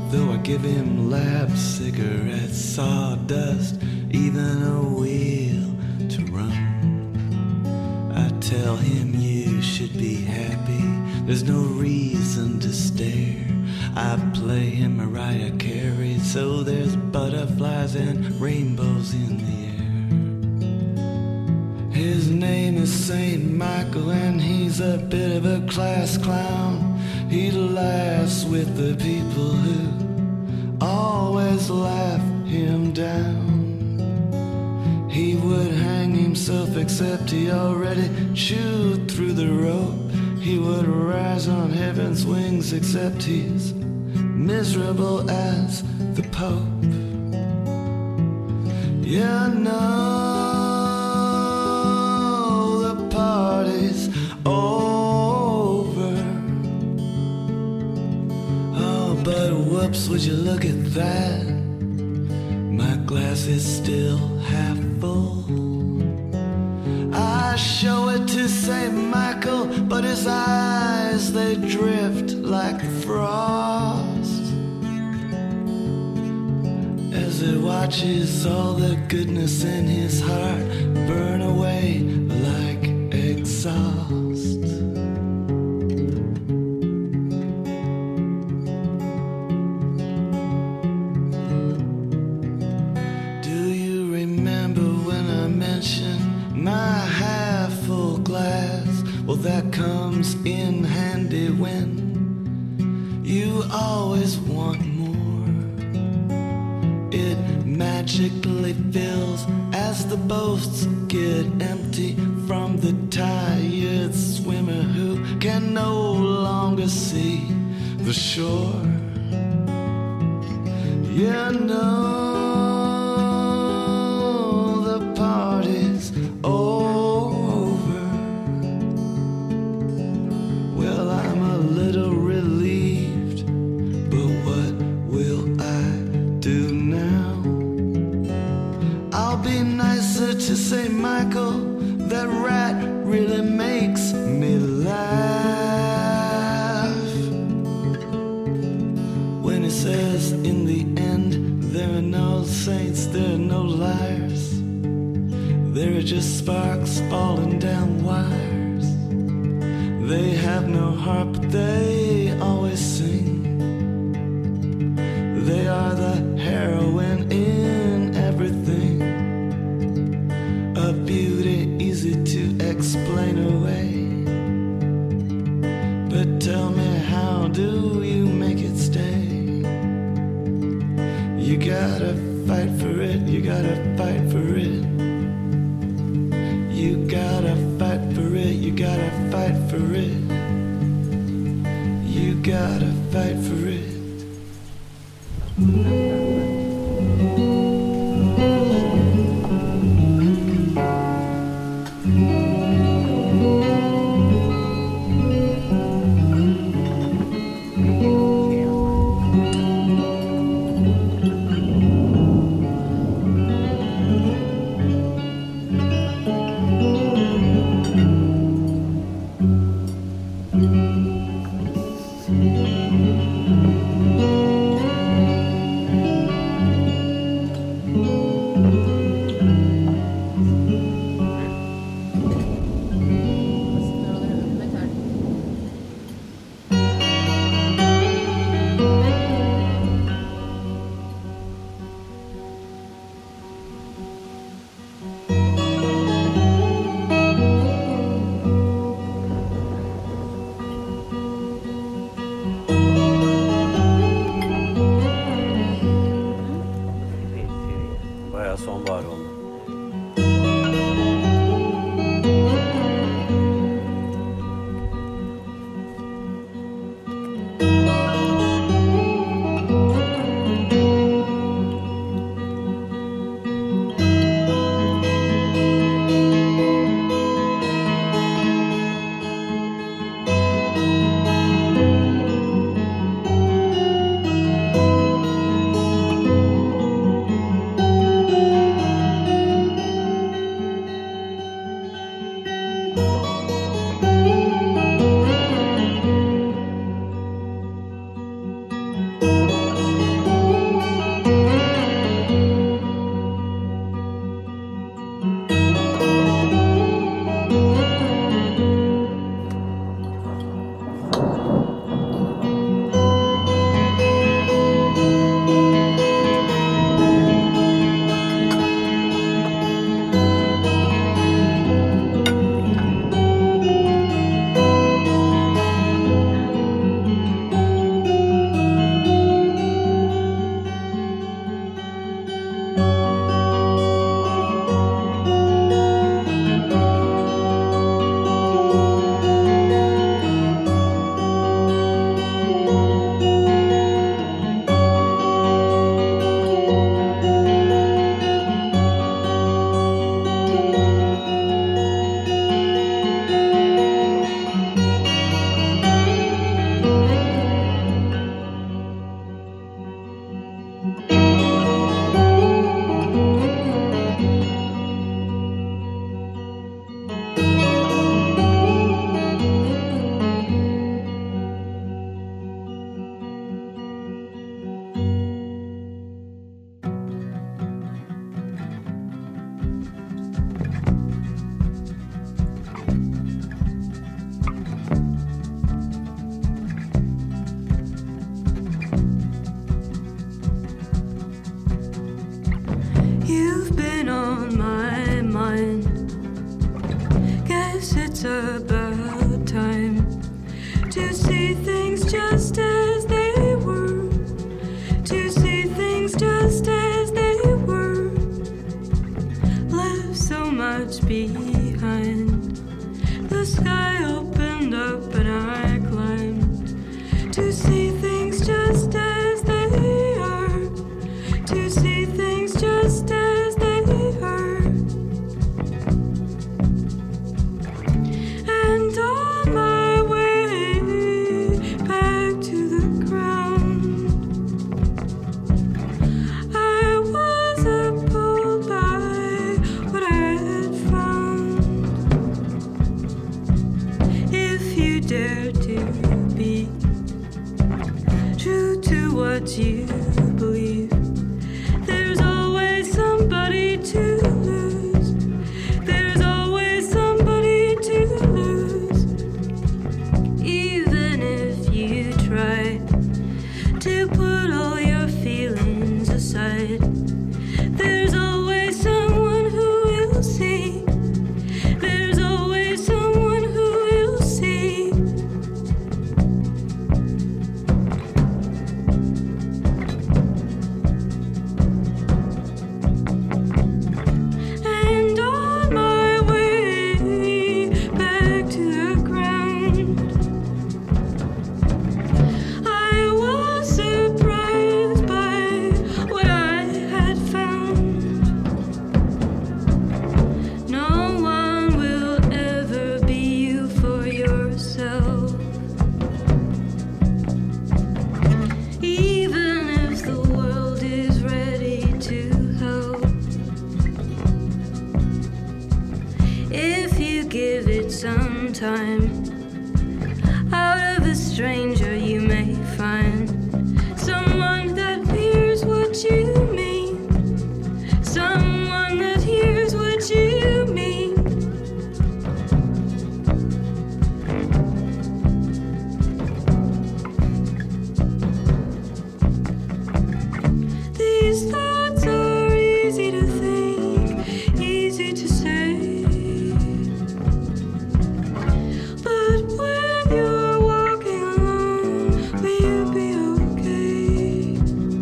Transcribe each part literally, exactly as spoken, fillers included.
Though I give him lab cigarettes, sawdust, even a wheel to run. I tell him you should be happy, there's no reason to stare. I play him Mariah Carey, so there's butterflies and rainbows in the air. His name is Saint Michael and he's a bit of a class clown. He laughs with the people who always laugh him down. He would hang himself except he already chewed through the rope. He would rise on heaven's wings except he's miserable as the Pope. You know the party's over. Oh, but whoops, would you look at that? My glass is still half full. I show it to Saint Michael, but his eyes, they drift like frost as it watches all the goodness in his heart burn away like exhaust. Do you remember when I mentioned my half-full glass? Well, that comes in handy when you always want more. It magically fills as the boats get empty from the tired swimmer who can no longer see the shore. You know the party's over. Well, I'm a little relieved, but what will I do now? I'll be nicer to Saint Michael. That rat really makes me laugh when he says in the end there are no saints, there are no liars. There are just sparks falling down wires. They have no heart, but they always sing. They are the heroine in everything, a beauty easy to explain away. But tell me, how do you make it stay? You gotta fight for it, you gotta fight for it. You gotta fight for it, you gotta fight for it. You gotta fight for it. it's about time to see things just as they were, to see things just as they were, left so much behind. The sky opened up and I climbed to see things just as they are, to see things just as they are. And on my way back to the ground, I was appalled by what I had found. If you dare to be true to what you believe, there's always somebody to lose. There's always somebody to lose. Even if you try to put all your feelings aside, there's always someone who will see. There's always someone who will see. And on my way back to the ground, I was surprised by what I had found. No one will ever be you for yourself, even if the world is ready to help. If you give it some time, out of a stranger you may find someone that hears what you mean, someone that hears what you mean. These thoughts are easy to think, easy to say, but when you're walking alone, will you be okay?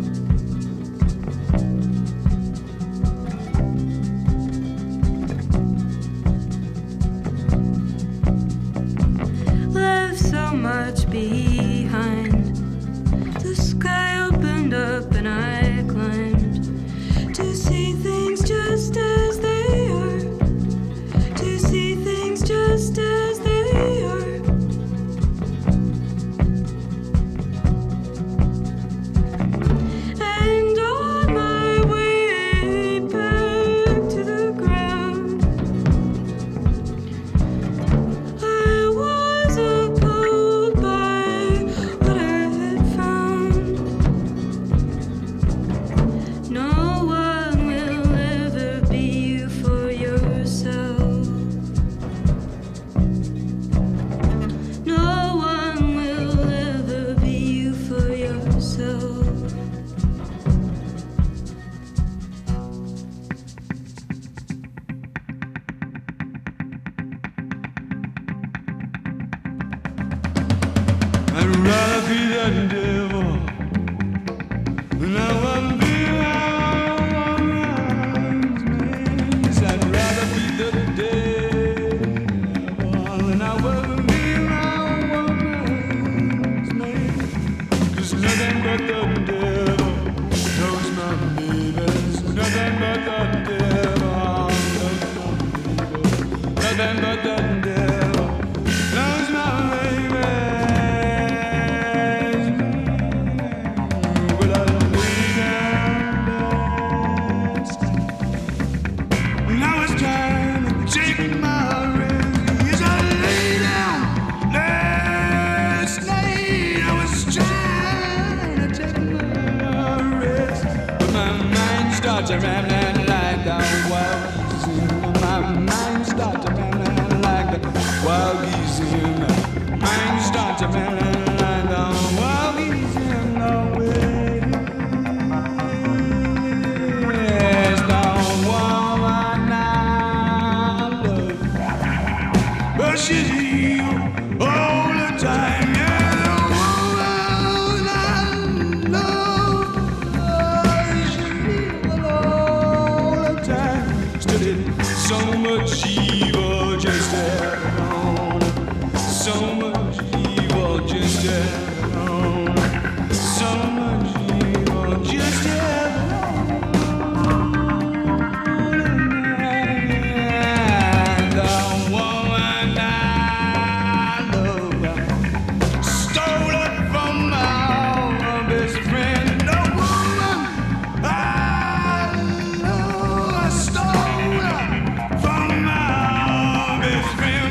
Left so much behind. The sky opened up and I climbed to see things just as they are, to see things just as they are. And on my way back to the ground, I was appalled by what I had found. No one will ever be you for yourself. No one will ever be you for yourself. I'd rather be the devil than I wanna be a woman's man. I'd rather be the devil than I wanna be a woman's man. There's nothing but the devil knows my baby. There's nothing but the devil knows my baby. Nothing but the devil knows my baby. Will I lay down last? Now it's time to take my rest. Yes, I lay down last night. I was trying to take my rest, but my mind starts rambling like the wild geese. My mind starts rambling like the wild geese in the mind starts rambling like the wild geese in the wind. Yes, the woman I love, but she studied so much evil just had on. So much evil just had on. So much evil just had on. And the woman I love stole it from my best friend. The woman I love stole it from my best friend.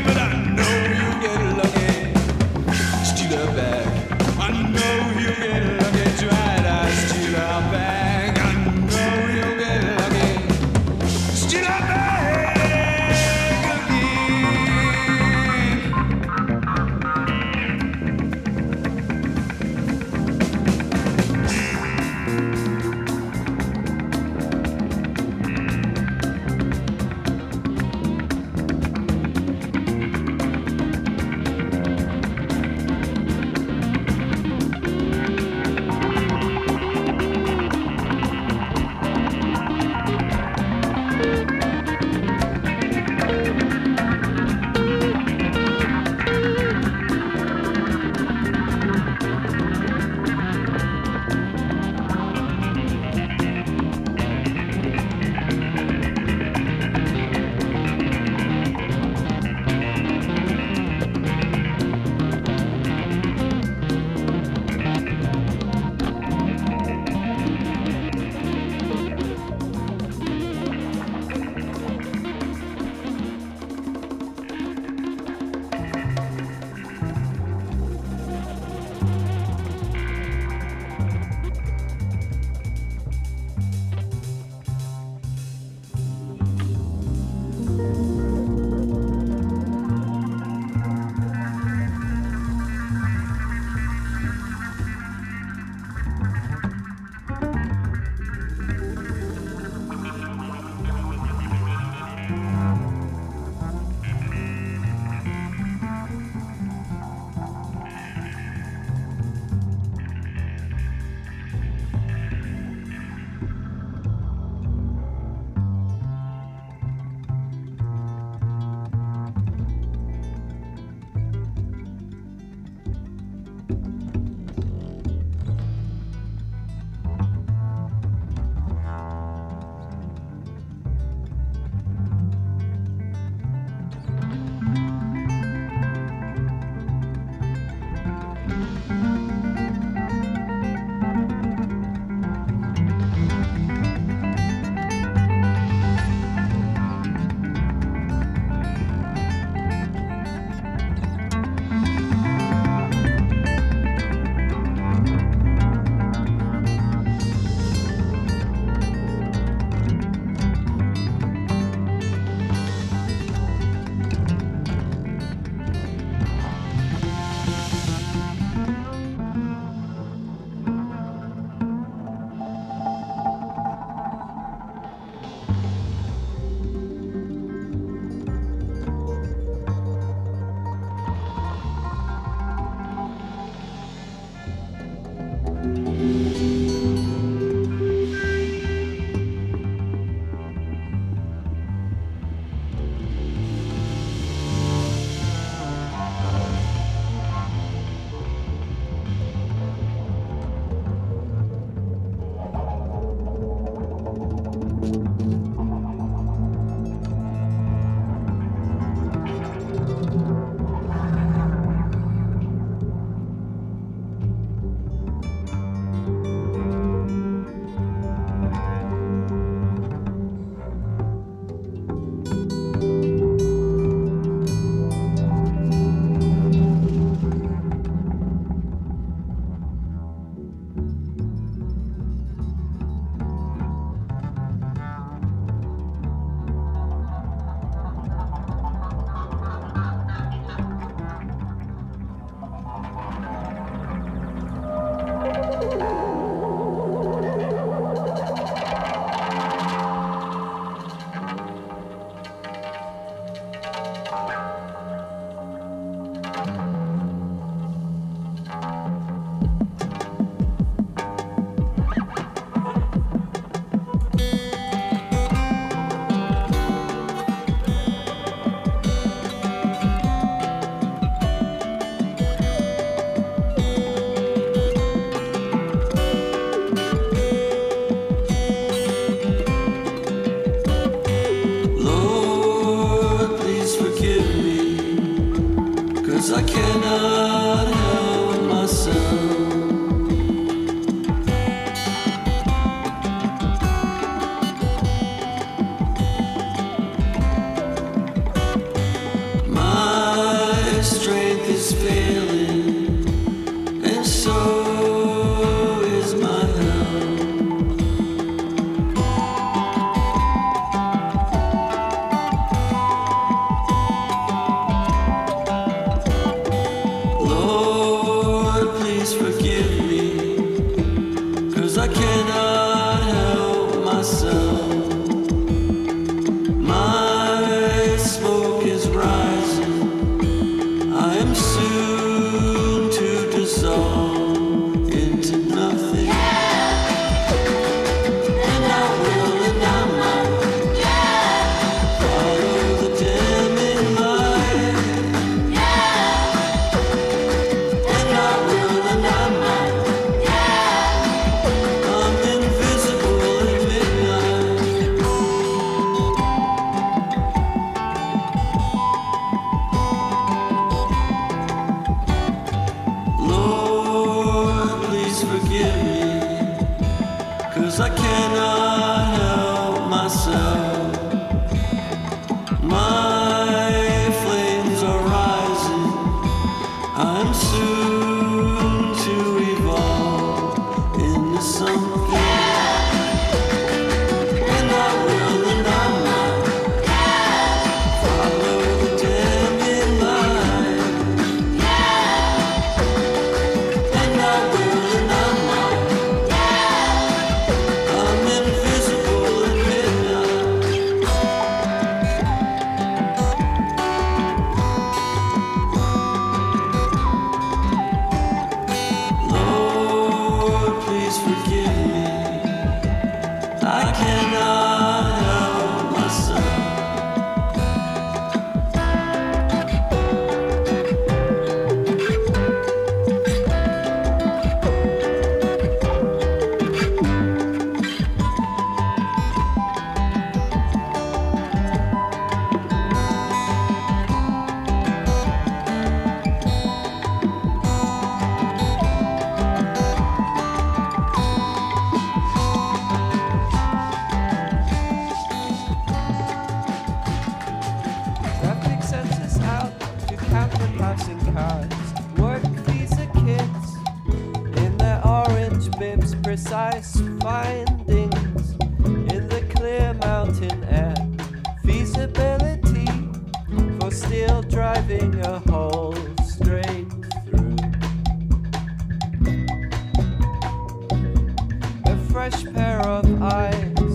'cause I cannot help myself. My strength is failing, and so is my health. Lord, please forgive me, 'cause I cannot help myself. My smoke is rising, I am soon to dissolve into nothing. And I will and I might follow the damning light. And I will and I might, I'm invisible at midnight. Lord, please forgive me, 'cause I cannot help myself. My flames are rising, I'm soon to evolve into something. And I will and I might follow the damning light. And I will and I might, I'm invisible at midnight. Lord, please forgive me, I cannot help myself. Traffic sensors out to count the passing cars. Work visa kids in their orange bibs, precise findings in the clear mountain air. Feasibility for still driving a hole straight through. A fresh pair of eyes,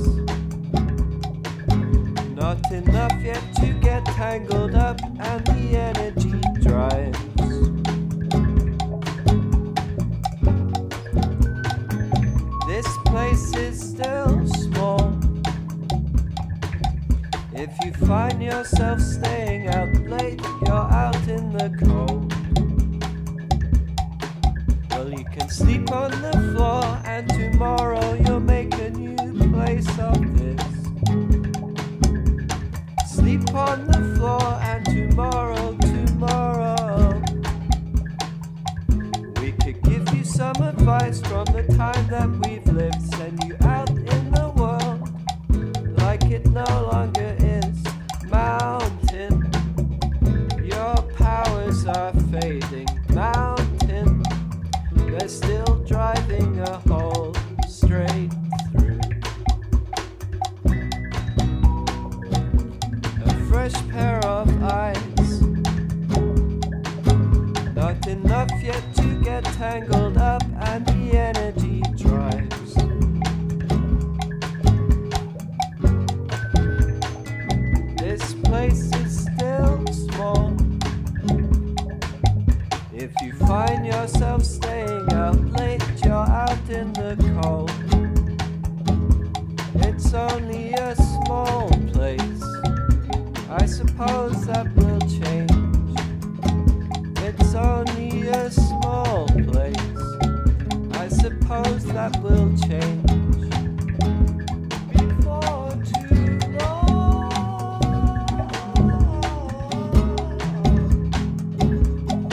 not enough yet to get tangled up, and the energy drives. This place is still small. If you find yourself staying out late, you're out in the cold. Well, you can sleep on the floor, and tomorrow you'll make a new place of this. Sleep on the floor, and tomorrow, tomorrow we could give you some advice from the time that we've lived. Send you out in the world like it no longer is. Mountain, your powers are fading. Mountain, they're still driving a hole straight through. A fresh pair of eyes, not enough yet to get tangled up, and the energy drives. This place is still small. If you find yourself staying out late, you're out in the cold. It's only a small place, I suppose that will change. It's only a small place, I suppose that will change. Before too long.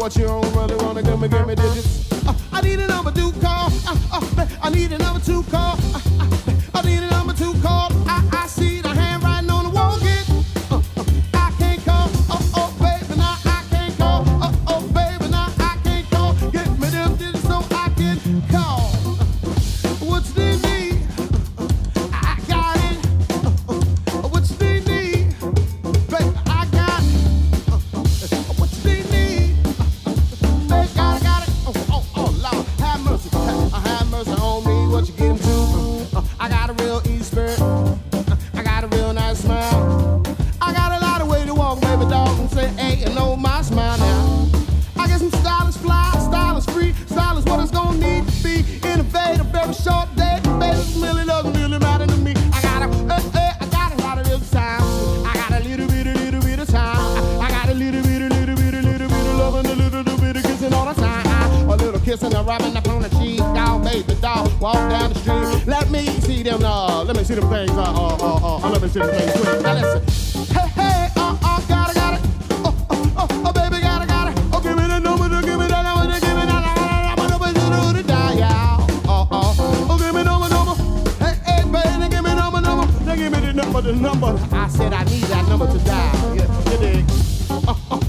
what you don't really wanna give me, give me digits. Uh, I need a number two call. Uh, uh, I need a number two call. Uh, uh, I need a number two call. I, I see the handwriting on the wall. Get. Uh, uh, I can't call. Oh oh baby, now I can't call. Oh oh baby, now I can't call. Get me them digits so I can call. Uh, what's the need? Uh, I got it. Uh, uh, what's the need? Baby, I got it. Uh, uh, what's the need? Uh, baby, got it, got it. Oh oh oh Lord, have mercy. Uh, have mercy on me. What you getting to? Uh, I got a real easy spirit. Uh, I got a real nice smile. I got a lot of way to walk, baby dog, and say, hey, you know my smile now. I get some stylish fly, stylish free, stylish what it's gonna need to be. Innovate a very short day, baby, it really doesn't really matter to me. I got a, uh, uh, I got a lot of little time. I got a little bit, a little bit of time. I got a little bit, a little bit, a little bit of loving, a little, little bit of kissing all the time. A little kissing, a rubbing up on the cheek, dog, baby dog, walk down the street. Let me see them, uh, let me see them things, uh, uh, uh, uh, let me see them things quick. Now listen, hey, hey, uh, uh, got it, got it. Oh, oh, oh, oh, baby, got it, got it. Oh, give me the number, to give me the number, to give me the number, number, to do the dial. Oh, oh, oh, give me number, number. Hey, hey, baby, give me number, number. Now give me the number, the number. I said I need that number to dial. Yeah, you dig? Oh, oh.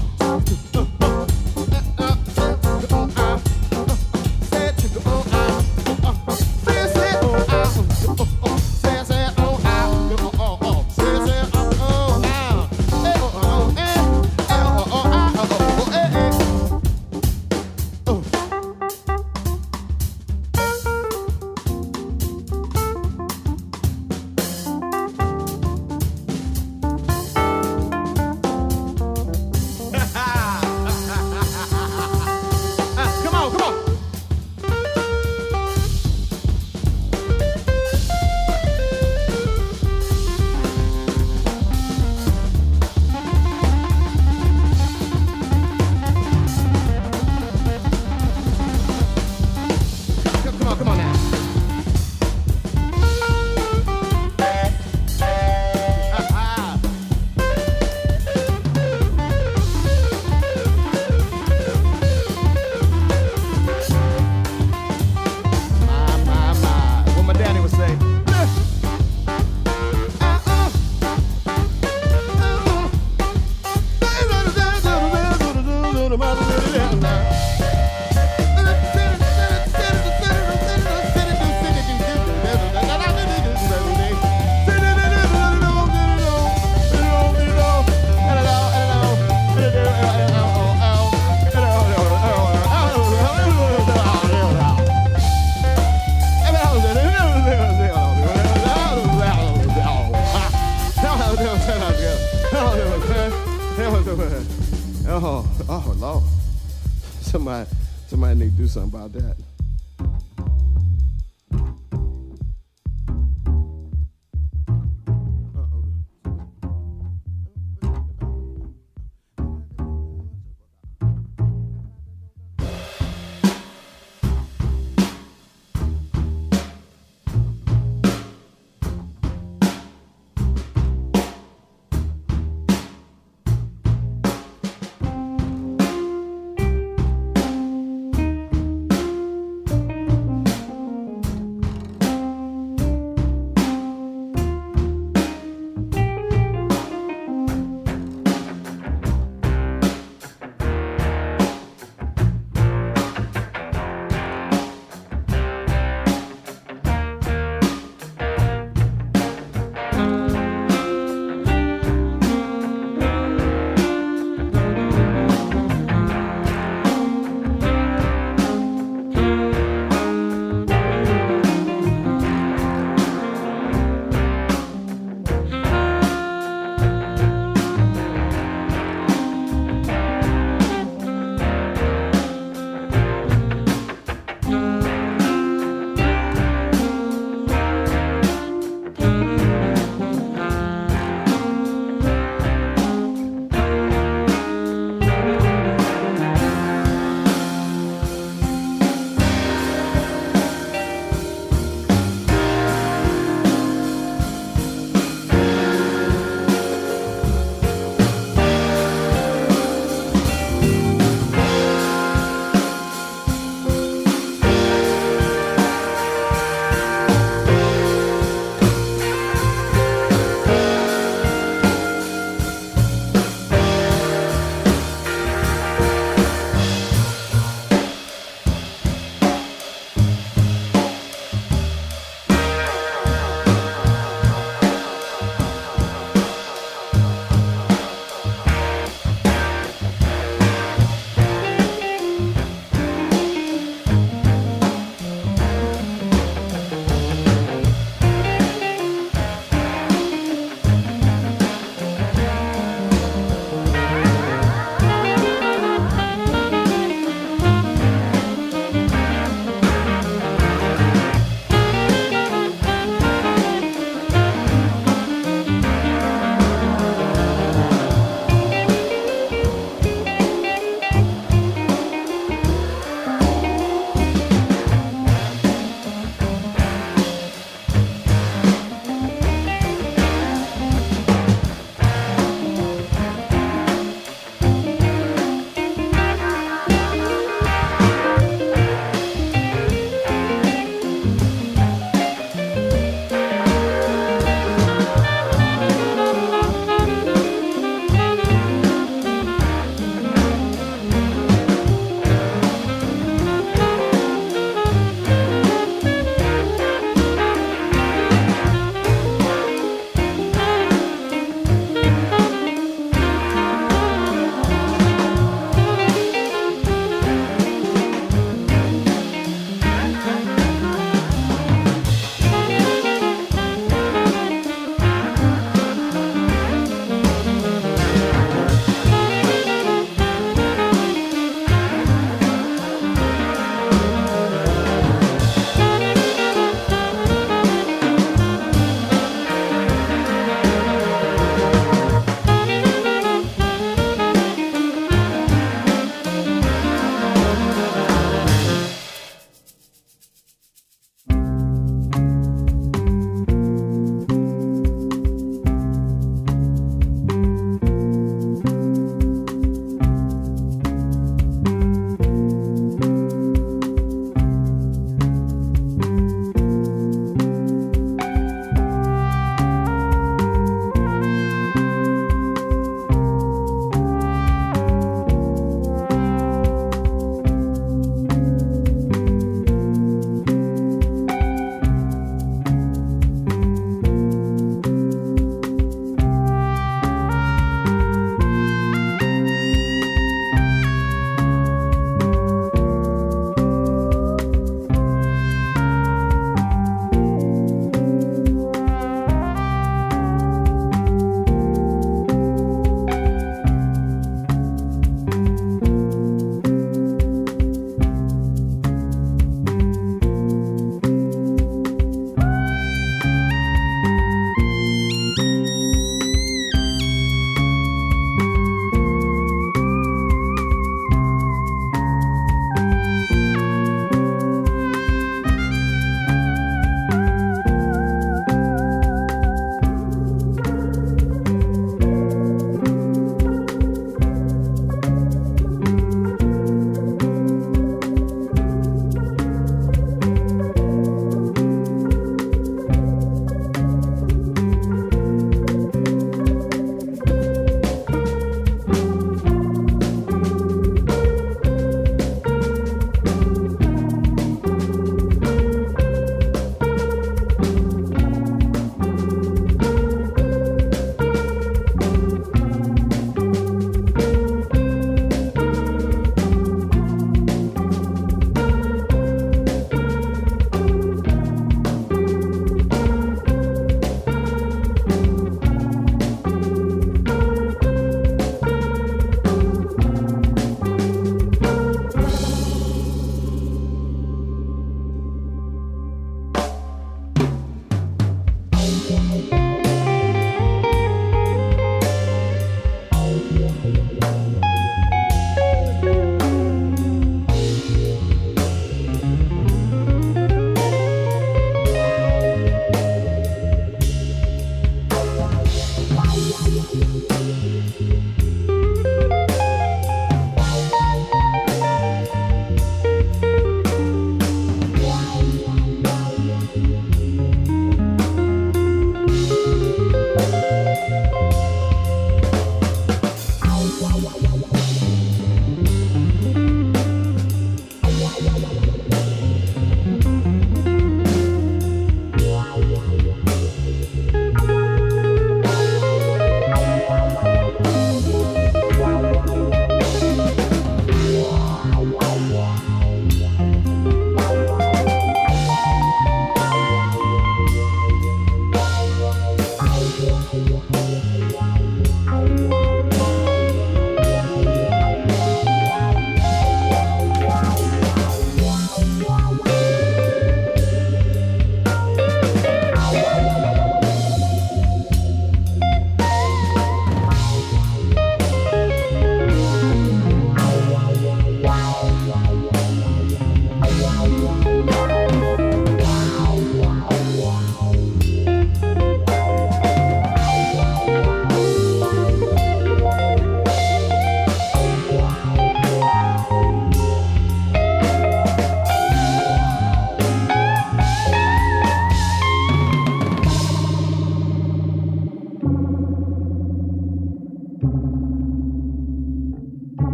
Oh, oh, Lord. Somebody, somebody need to do something about that.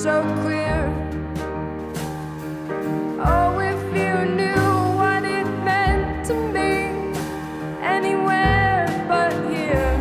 so clear. Oh, if you knew what it meant to me, anywhere but here.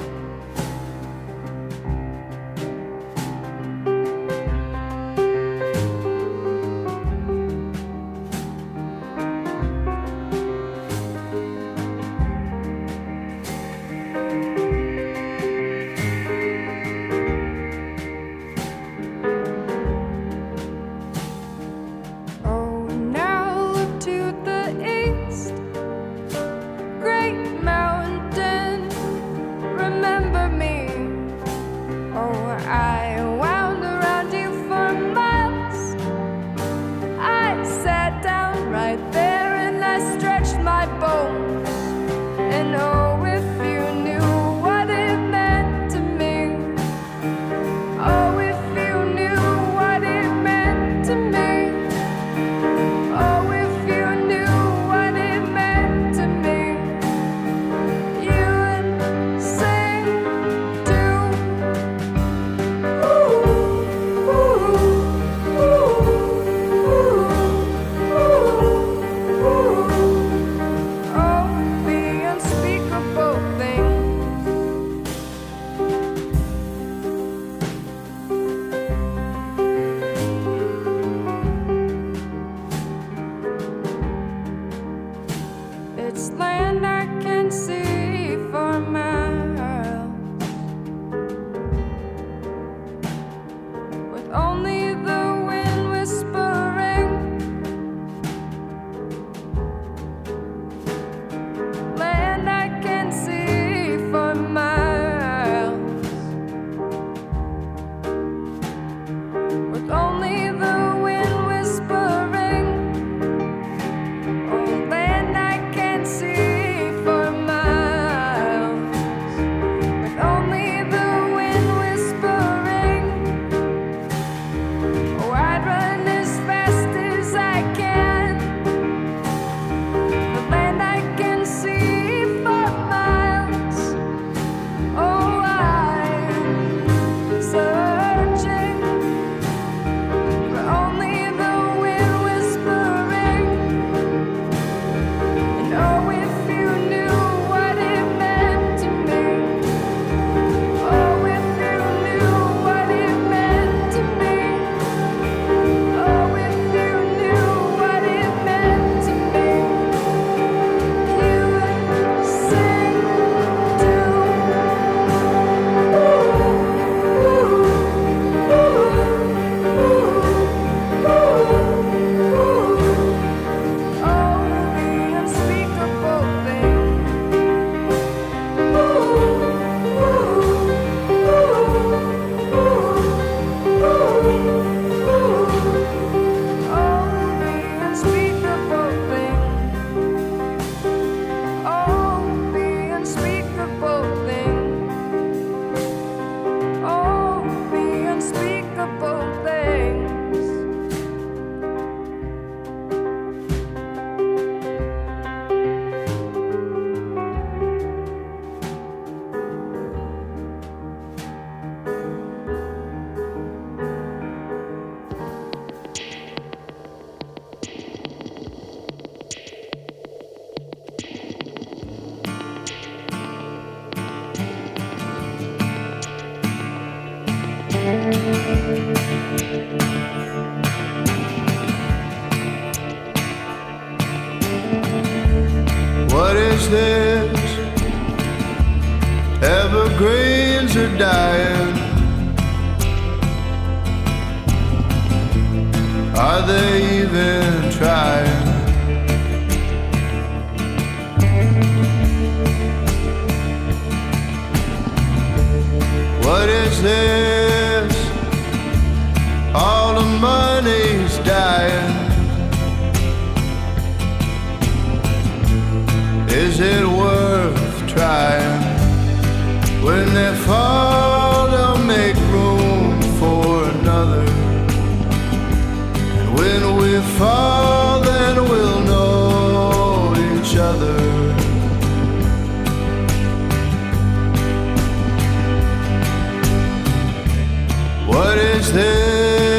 What is this? Evergreens are dying. Are they even trying? What is this? All the money's dying. Is it worth trying? When they fall, they'll make room for another. And when we fall, then we'll know each other. What is this?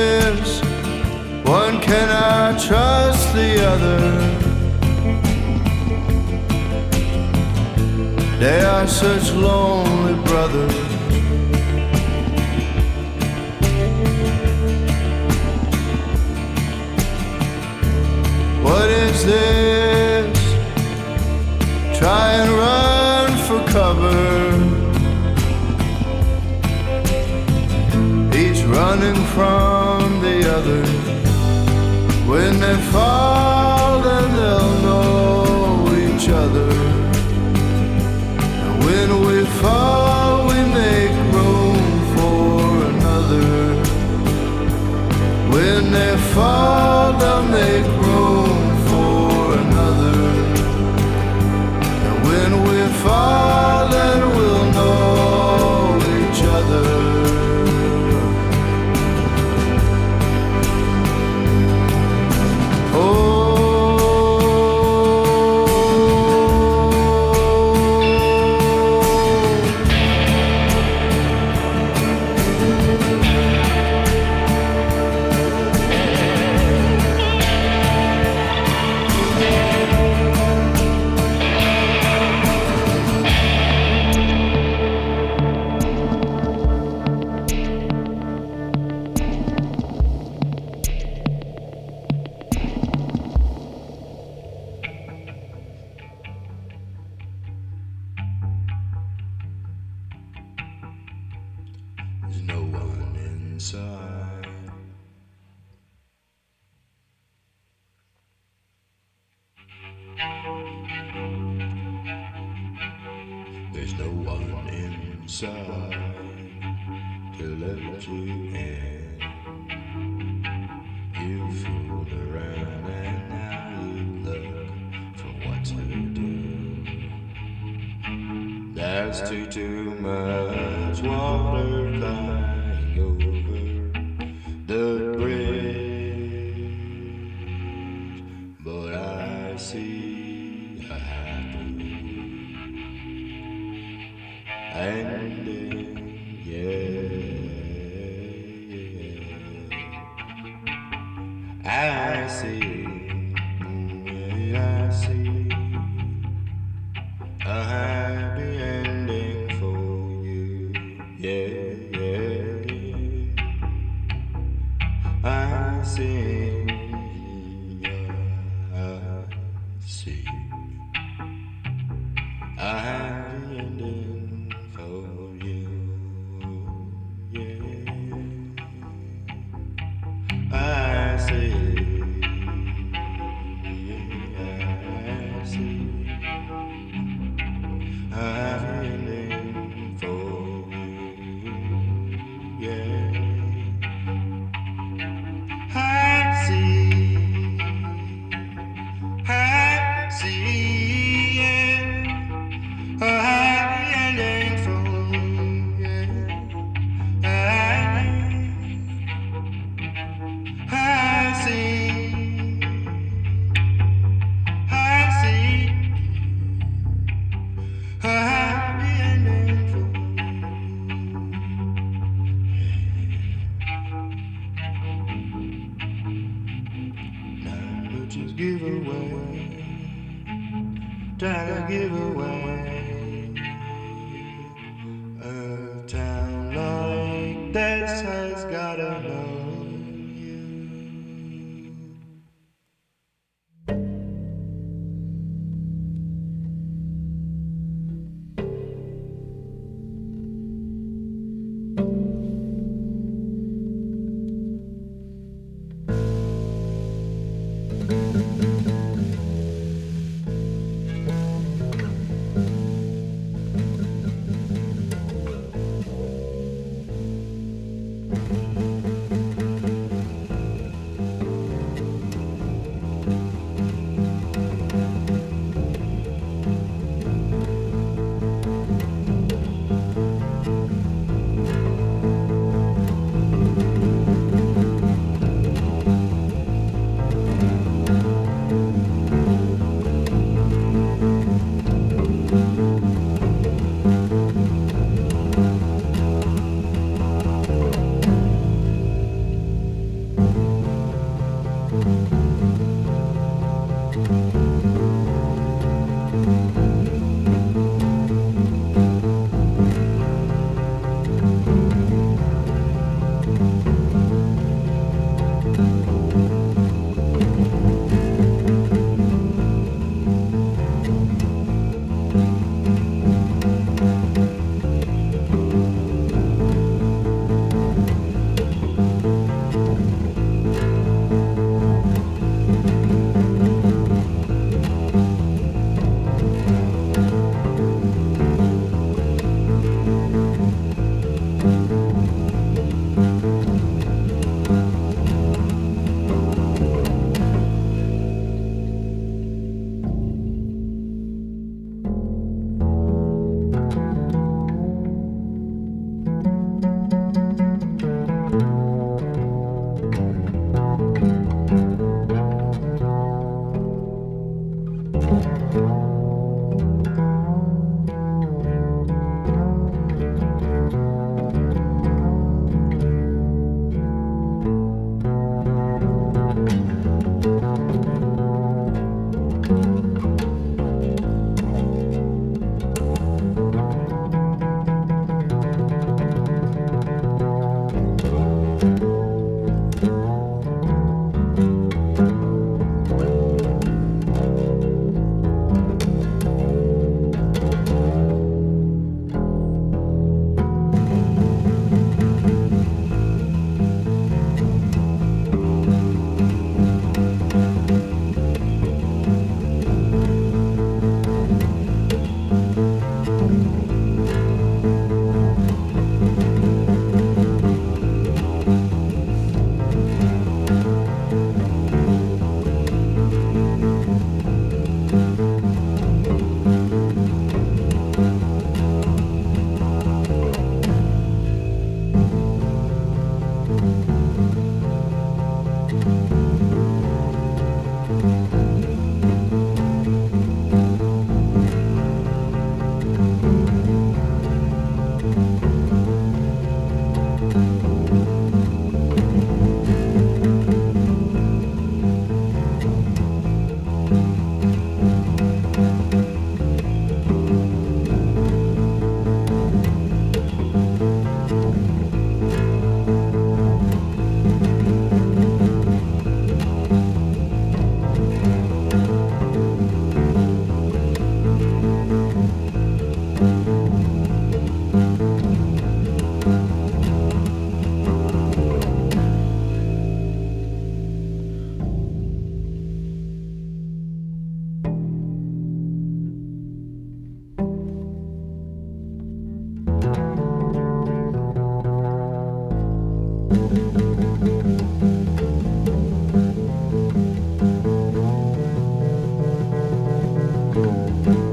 trust the other. They are such lonely brothers. What is this? Try and run for cover. Each running from the other. When they fall, then they'll know each other. And when we fall, we make room for another. When they fall, they'll make room for another. And when we fall, then we'll know each other. There's no one inside to let you in. You fooled around and now you look for what to do. There's too, too much water flying over the bridge, but I see a happy ending, yeah, yeah. I see, yeah, I see a happy ending for you, yeah, yeah. I see, yeah, I see a happy ending for you, yeah. I see, yeah, I see a happy ending for you, yeah. I see, I see, yeah. A happy ending for you, yeah. I, I see, I see a happy ending for you, yeah. Not much is give away, try to give away. A town like this has gotta know you. Thank